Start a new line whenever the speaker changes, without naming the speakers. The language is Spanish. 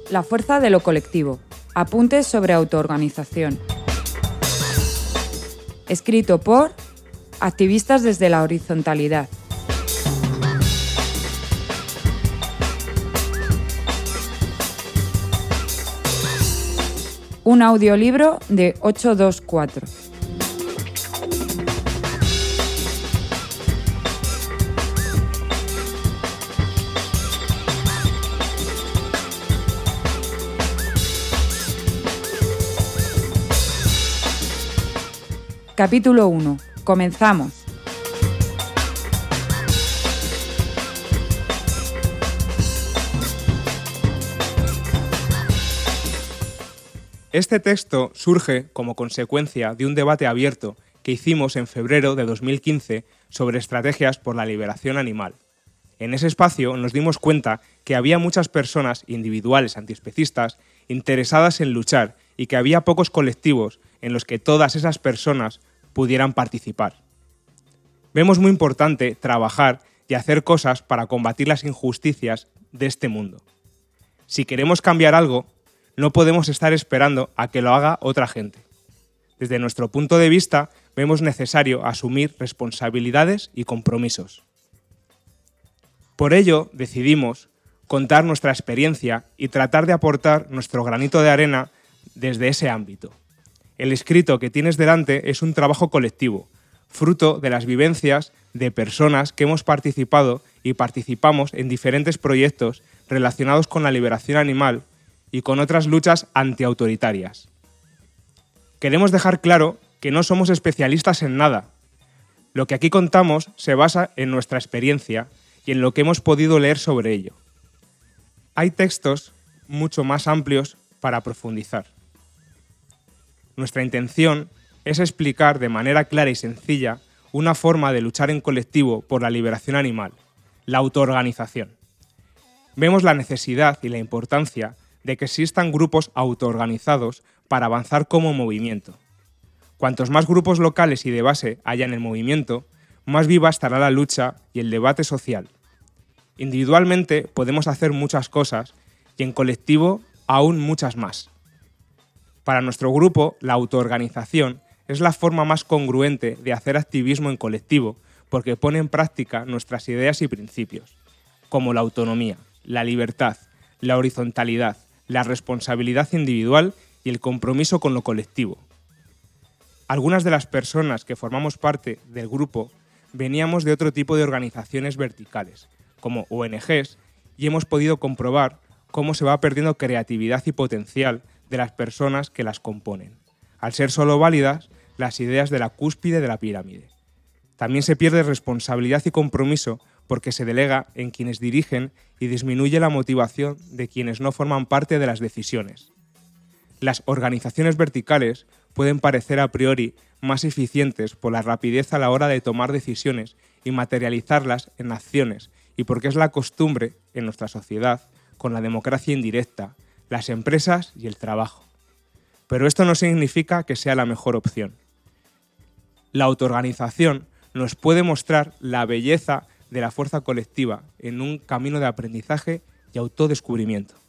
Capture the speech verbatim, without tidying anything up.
La fuerza de lo colectivo. Apuntes sobre autoorganización. Escrito por activistas desde la horizontalidad. Un audiolibro de ocho dos cuatro. Capítulo uno. Comenzamos.
Este texto surge como consecuencia de un debate abierto que hicimos en febrero de dos mil quince sobre estrategias por la liberación animal. En ese espacio nos dimos cuenta que había muchas personas individuales antiespecistas interesadas en luchar y que había pocos colectivos en los que todas esas personas pudieran participar. Vemos muy importante trabajar y hacer cosas para combatir las injusticias de este mundo. Si queremos cambiar algo, no podemos estar esperando a que lo haga otra gente. Desde nuestro punto de vista, vemos necesario asumir responsabilidades y compromisos. Por ello, decidimos contar nuestra experiencia y tratar de aportar nuestro granito de arena desde ese ámbito. El escrito que tienes delante es un trabajo colectivo, fruto de las vivencias de personas que hemos participado y participamos en diferentes proyectos relacionados con la liberación animal y con otras luchas antiautoritarias. Queremos dejar claro que no somos especialistas en nada. Lo que aquí contamos se basa en nuestra experiencia y en lo que hemos podido leer sobre ello. Hay textos mucho más amplios para profundizar. Nuestra intención es explicar de manera clara y sencilla una forma de luchar en colectivo por la liberación animal, la autoorganización. Vemos la necesidad y la importancia de que existan grupos autoorganizados para avanzar como movimiento. Cuantos más grupos locales y de base haya en el movimiento, más viva estará la lucha y el debate social. Individualmente podemos hacer muchas cosas y en colectivo aún muchas más. Para nuestro grupo, la autoorganización es la forma más congruente de hacer activismo en colectivo porque pone en práctica nuestras ideas y principios, como la autonomía, la libertad, la horizontalidad, la responsabilidad individual y el compromiso con lo colectivo. Algunas de las personas que formamos parte del grupo veníamos de otro tipo de organizaciones verticales, como O N Ges, y hemos podido comprobar cómo se va perdiendo creatividad y potencial de las personas que las componen, al ser solo válidas las ideas de la cúspide de la pirámide. También se pierde responsabilidad y compromiso porque se delega en quienes dirigen y disminuye la motivación de quienes no forman parte de las decisiones. Las organizaciones verticales pueden parecer a priori más eficientes por la rapidez a la hora de tomar decisiones y materializarlas en acciones y porque es la costumbre en nuestra sociedad con la democracia indirecta, las empresas y el trabajo. Pero esto no significa que sea la mejor opción. La autoorganización nos puede mostrar la belleza de la fuerza colectiva en un camino de aprendizaje y autodescubrimiento.